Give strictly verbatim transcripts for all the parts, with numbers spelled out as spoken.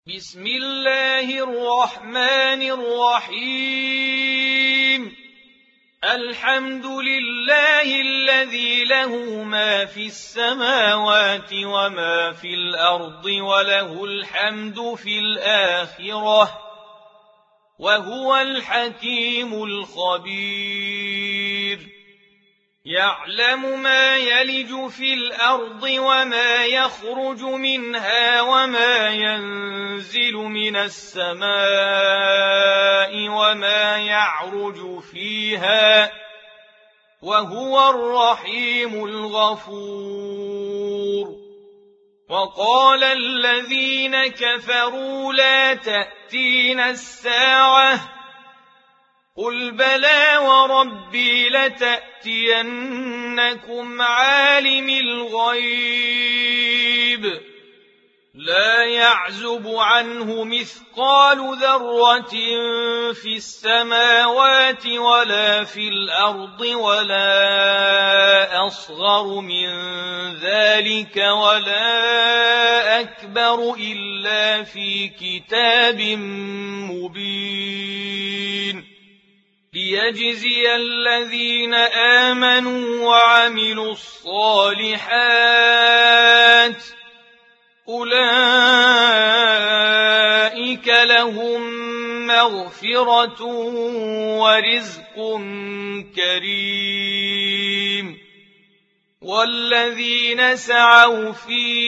بسم الله الرحمن الرحيم الحمد لله الذي له ما في السماوات وما في الأرض وله الحمد في الآخرة وهو الحكيم الخبير يعلم ما يلج في الأرض وما يخرج منها وما ينزل من السماء وما يعرج فيها وهو الرحيم الغفور وقال الذين كفروا لا تأتينا الساعة قل بلى وربي لتأتينكم عالم الغيب لا يعزب عنه مثقال ذرة في السماوات ولا في الأرض ولا أصغر من ذلك ولا أكبر إلا في كتاب مبين ليجزي الذين آمنوا وعملوا الصالحات أولئك لهم مغفرة ورزق كريم والذين سعوا في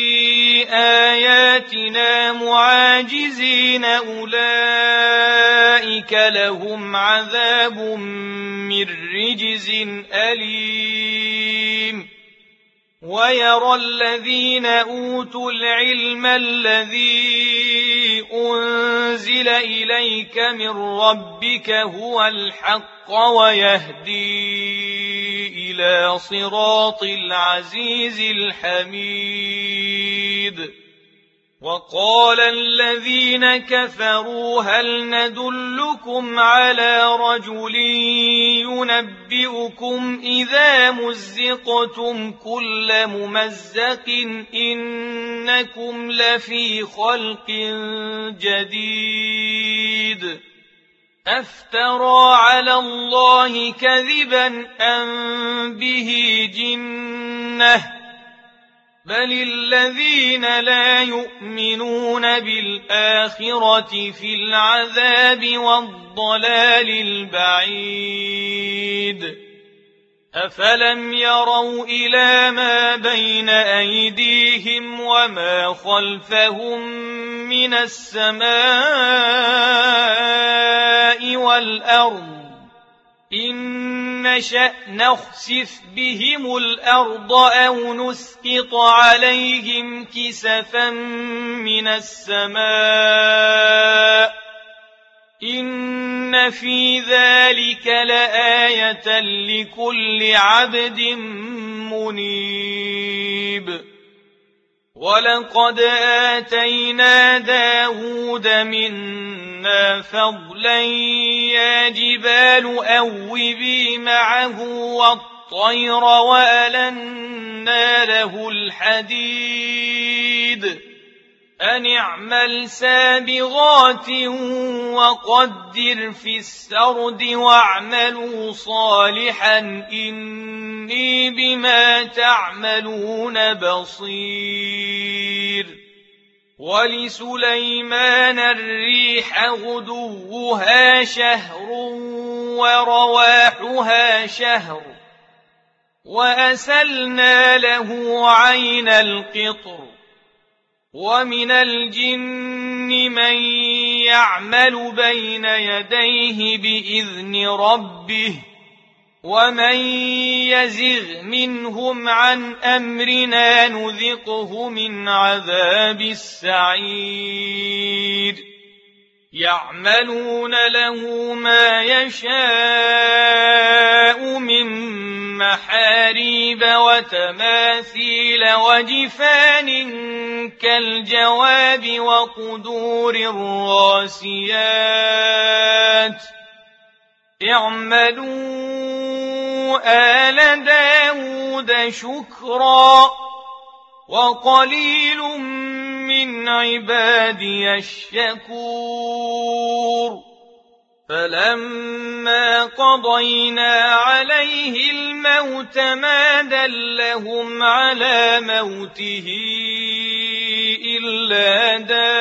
آياتنا معاجزين أولئك لهم عذاب من رجز أليم ويرى الذين أوتوا العلم الذي أنزل إليك من ربك هو الحق ويهدي إلى صراط العزيز الحميد وقال الذين كفروا هل ندلكم على رجل ينبئكم إذا مزقتم كل ممزق إنكم لفي خلق جديد أفترى على الله كذبا أم به جنة بل الذين لا يؤمنون بالآخرة في العذاب والضلال البعيد أفلم يروا إلى ما بين أيديهم وما خلفهم من السماء والأرض إن نشأ نخسف بهم الأرض أو نسقط عليهم كسفا من السماء إن في ذلك لآية لكل عبد منيب ولقد آتينا داود منا فضلا يا جبال أوبي معه والطير وألنا له الحديد أن اعمل سابغات وقدر في السرد واعملوا صالحا إني بما تعملون بصير ولسليمان الريح غدوها شهر ورواحها شهر وأسلنا له عين القطر ومن الجن من يعمل بين يديه بإذن ربه ومن يزغ منهم عن أمرنا نذقه من عذاب السعير يعملون له ما يشاء من محاريب وتماثيل وجفان كالجواب وقدور الراسيات اعملوا آل داود شكرا وقليل من من عبادي الشكور فلما قضينا عليه الموت ما دلهم على موته إلا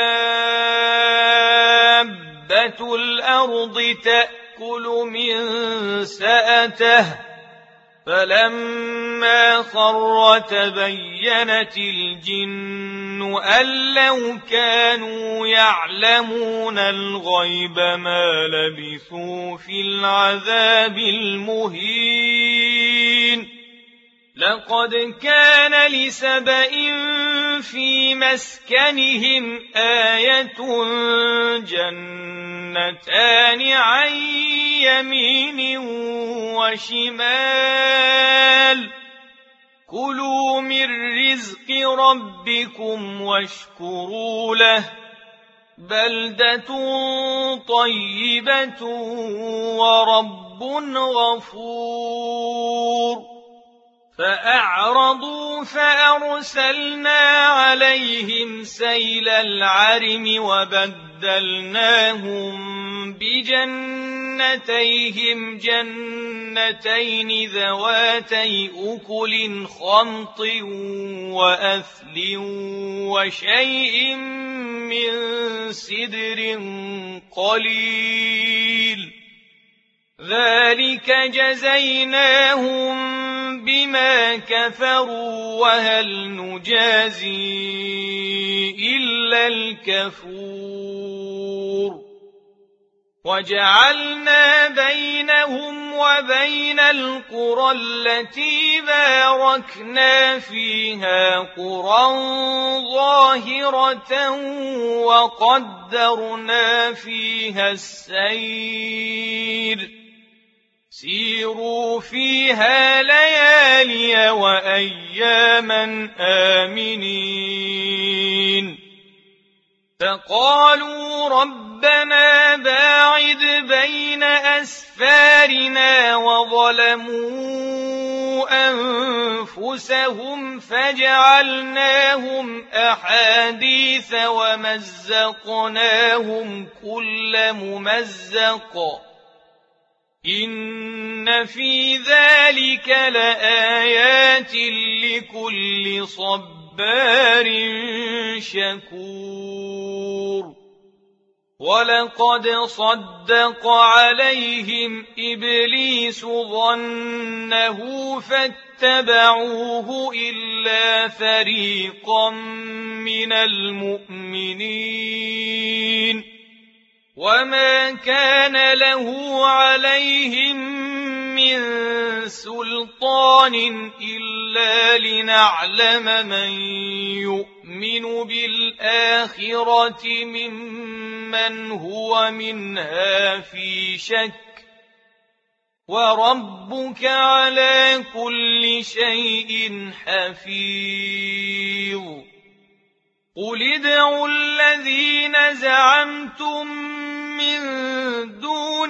دابة الأرض تأكل من سأته فلما خر تبينت الجن أن لو كانوا يعلمون الغيب ما لبثوا في العذاب المهين لقد كان لسبإ في مسكنهم آية جنتان عن يمين وشمال كلوا من رزق ربكم واشكروا له بلدة طيبة ورب غفور فأعرضوا فأرسلنا عليهم سيل العرم وبدلناهم بجنتيهم جنتين ذواتي أكل خمط وأثل وشيء من سدر قليل ذلك جزيناهم بما كفروا وهل نجازي إلا الكفور وجعلنا بينهم وبين القرى التي باركنا فيها قرى ظاهرة وقدرنا فيها السير سيروا فيها ليالي وأياما آمنين فقالوا ربنا باعد بين أسفارنا وظلموا أنفسهم فجعلناهم أحاديث ومزقناهم كل ممزق إن في ذلك لآيات لكل صبار شكور ولقد صدق عليهم إبليس ظنه فاتبعوه إلا فريقا من المؤمنين وما كان له عليهم من سلطان إلا لنعلم من يؤمن بالآخرة ممن هو منها في شك وربك على كل شيء حفيظ قل ادعوا الذين زعمتم من دون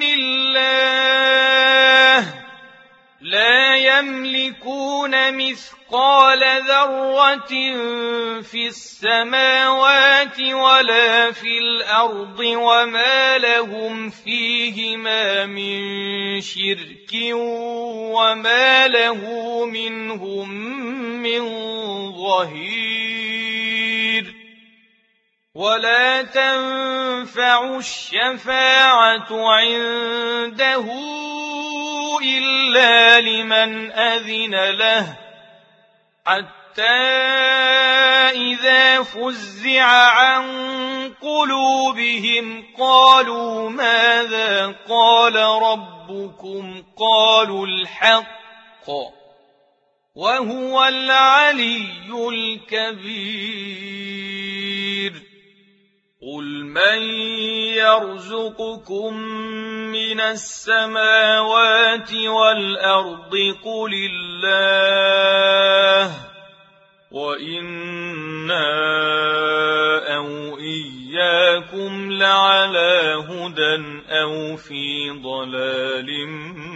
الله لا يملكون مثقال ذرة في السماوات ولا في الأرض وما لهم فيهما من شرك وما له منهم من ظهير ولا تنفع الشفاعة عنده إلا لمن أذن له حتى إذا فزع عن قلوبهم قالوا ماذا قال ربكم قالوا الحق وهو العلي الكبير قل من يرزقكم من السماوات والأرض قل الله وإنا أو إياكم لعلى هدى أو في ضلال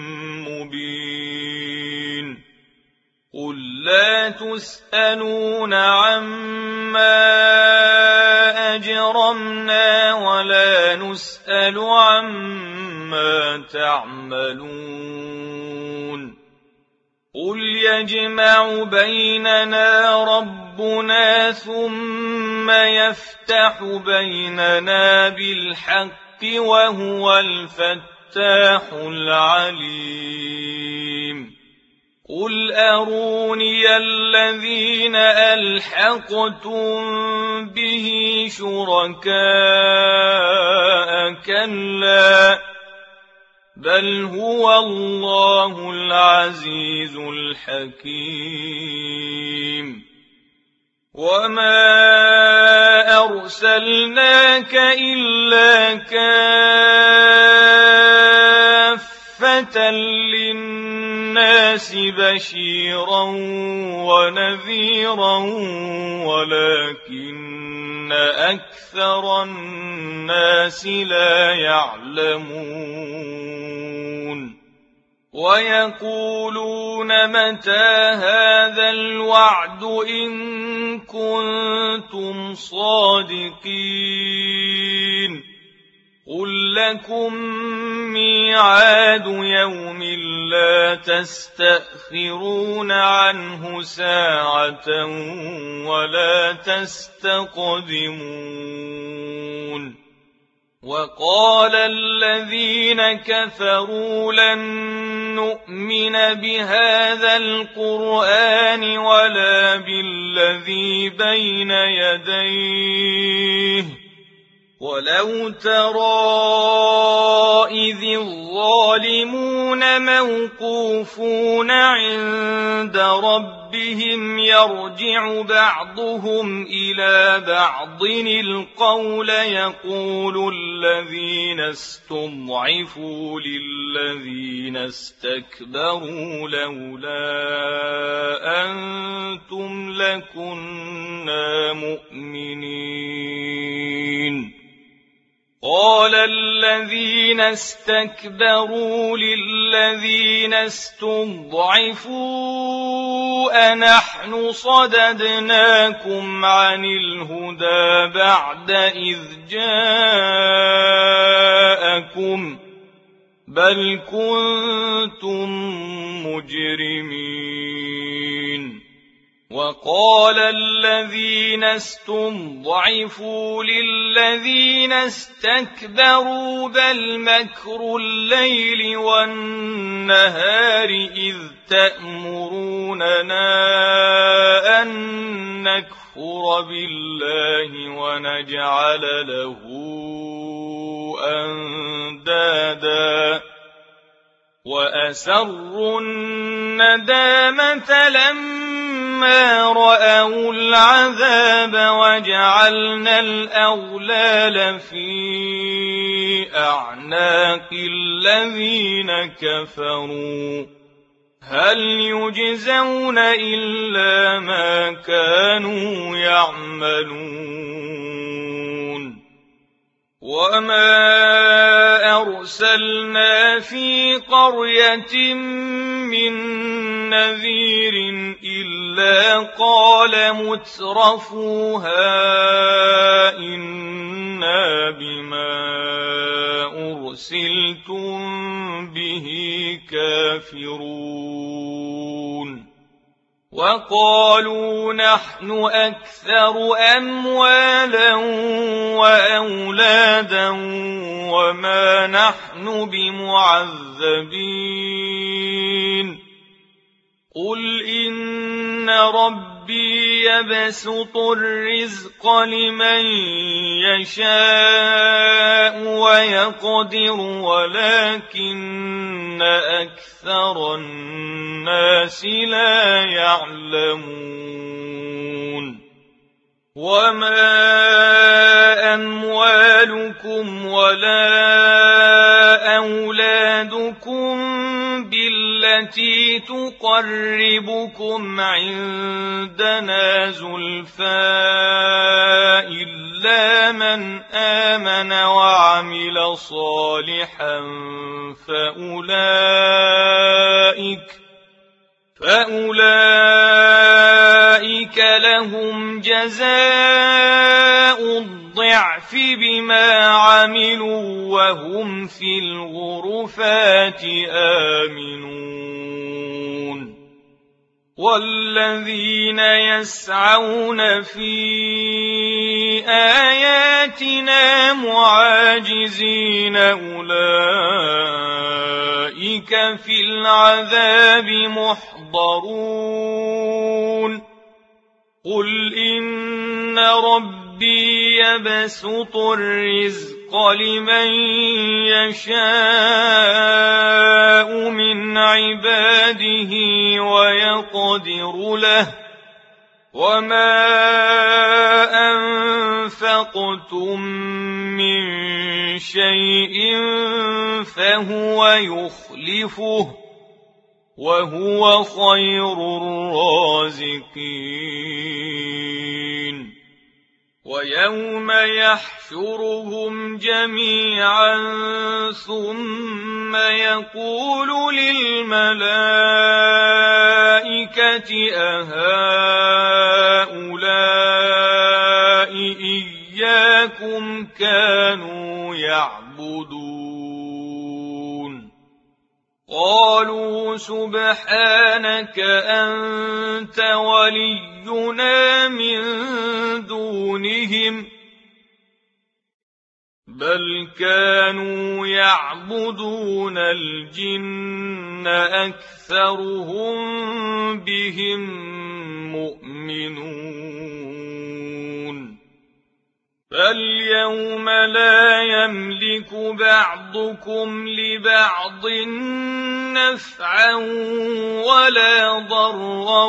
مبين قل لا تسألون عما أجرمنا ولا نسأل عما تعملون قل يجمع بيننا ربنا ثم يفتح بيننا بالحق وهو الفتاح العليم قل أروني الذين ألحقتم به شركاء كلا بل هو الله العزيز الحكيم وما أرسلناك إلا كافة للناس بشيرا ونذيرا ولكن أكثر الناس لا يعلمون ويقولون متى هذا الوعد إن كنتم صادقين قل لكم ميعاد يوم لا تستأخرون عنه ساعة ولا تستقدمون وقال الذين كفروا لن نؤمن بهذا القرآن ولا بالذي بين يديه ولو ترى إذ الظالمون موقوفون عند ربهم يرجع بعضهم إلى بعض القول يقول الذين استضعفوا للذين استكبروا لولا أنتم لكنا مؤمنين قال الذين استكبروا للذين استضعفوا أنحن صددناكم عن الهدى بعد إذ جاءكم بل كنتم مجرمين وقال الذين استضعفوا للذين استكبروا بل مكر الليل والنهار إذ تأمروننا أن نكفر بالله ونجعل له أندادا وأسروا الندامة لما رأوا العذاب وجعلنا الأغلال في أعناق الذين كفروا هل يجزون إلا ما كانوا يعملون وما أرسلنا في قرية من نذير إلا قال مترفوها إنا بما أرسلتم به كافرون وقالوا نحن أكثر أموالا وأولادا وما نحن بمعذبين قل إن ربي يبسط الرزق لمن يشاء ويقدر ولكن أكثر الناس لا يعلمون وما أموالكم ولا أولادكم بالتي تقربكم عندنا زلفى إلا من آمن وعمل صالحا فأولئك فأولئك لهم جزاء الضعف بما عملوا وهم في الغرفات آمنون والذين يسعون في آياتنا معاجزين أولئك في العذاب محضرون قل إن ربي يبسط الرزق لمن يشاء من عباده ويقدر له وما أنفقتم من شيء فهو يخلفه وهو خير الرازقين ويوم يحشرهم جميعا ثم يقول للملائكة أهؤلاء إياكم كانوا يعبدون قالوا سبحانك أنت ولينا من دونهم بل كانوا يعبدون الجن أكثرهم بهم مؤمنون فاليوم لا يملك بعضكم لبعض نفعا ولا ضرا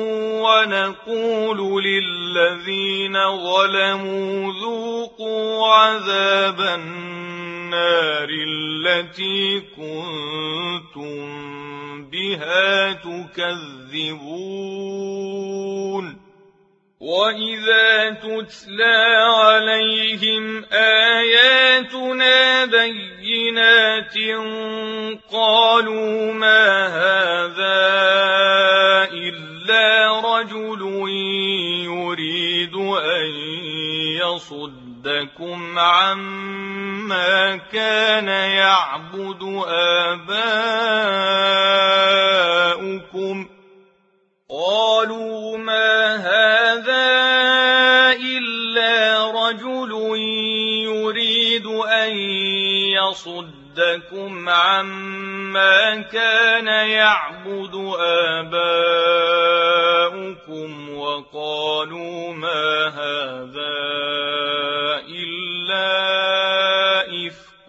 ونقول للذين ظلموا ذوقوا عذاب النار التي كنتم بها تكذبون وإذا تتلى عليهم آياتنا بينات قالوا ما هذا إلا رجل يريد أن يصدكم عما كان يعبد آباؤكم قالوا ما هذا إلا رجل يريد أن يصدكم عما كان يعبد آباؤكم وقالوا ما هذا إلا إفك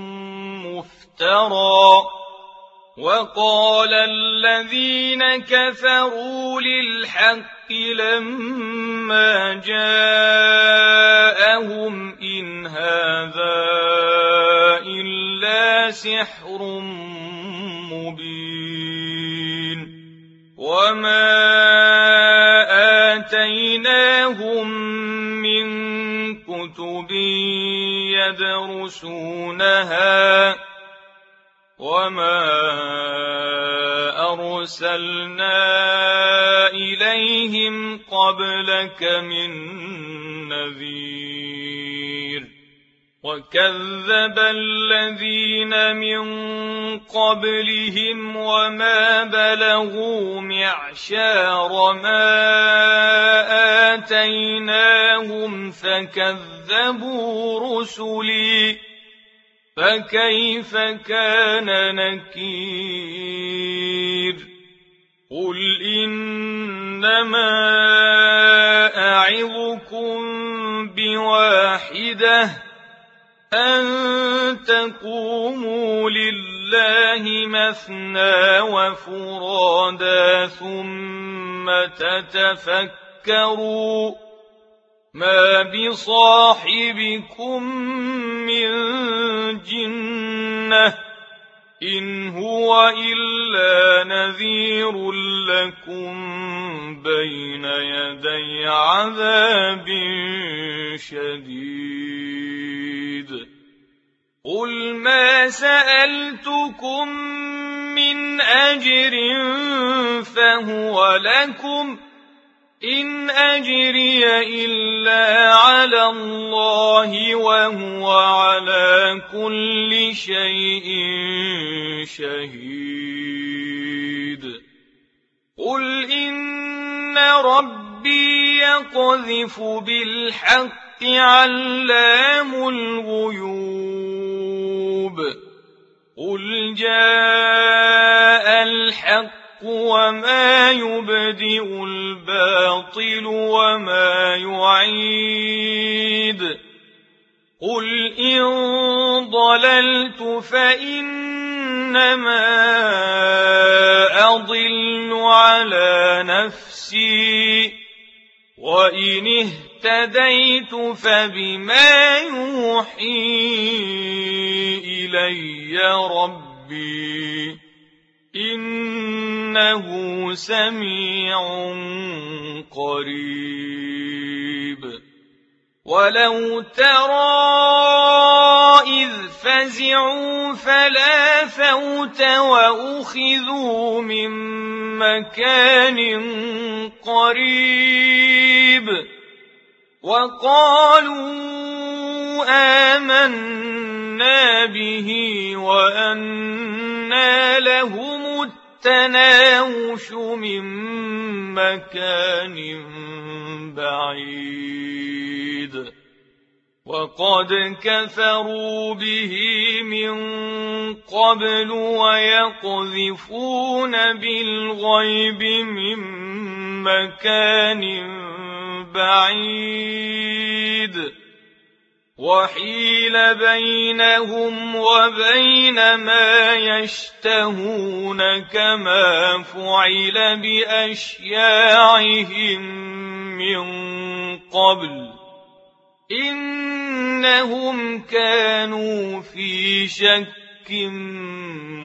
مفترى وقال الذين كفروا للحق لما جاءهم إن هذا إلا سحر مبين وما آتيناهم من كتب يدرسونها وما أرسلنا إليهم قبلك من نذير وكذب الذين من قبلهم وما بلغوا معشار ما آتيناهم فكذبوا رسلي فكيف كان نكير قل إنما أعظكم بواحدة أن تقوموا لله مثنى وفرادا ثم تتفكروا ما بصاحبكم من جنة إن هو إلا نذير لكم بين يدي عذاب شديد قل ما سألتكم من أجر فهو لكم إن أجري إلا على الله وهو على كل شيء شهيد قل إن ربي يقذف بالحق علام الغيوب قل جاء الحق وما يبدئ الباطل وما يعيد قل إن ضللت فإنما أضل على نفسي وإن اهتديت فبما يوحي إلي ربي إنه سميع قريب ولو ترى إذ فزعوا فلا فوت وأخذوا من مكان قريب وقالوا آمنا به وأنى لهم التناوش من مكان بعيد وقد كفروا به من قبل ويقذفون بالغيب من مكان بعيد وحيل بينهم وبين ما يشتهون كما فعل بأشياعهم من قبل إنهم كانوا في شك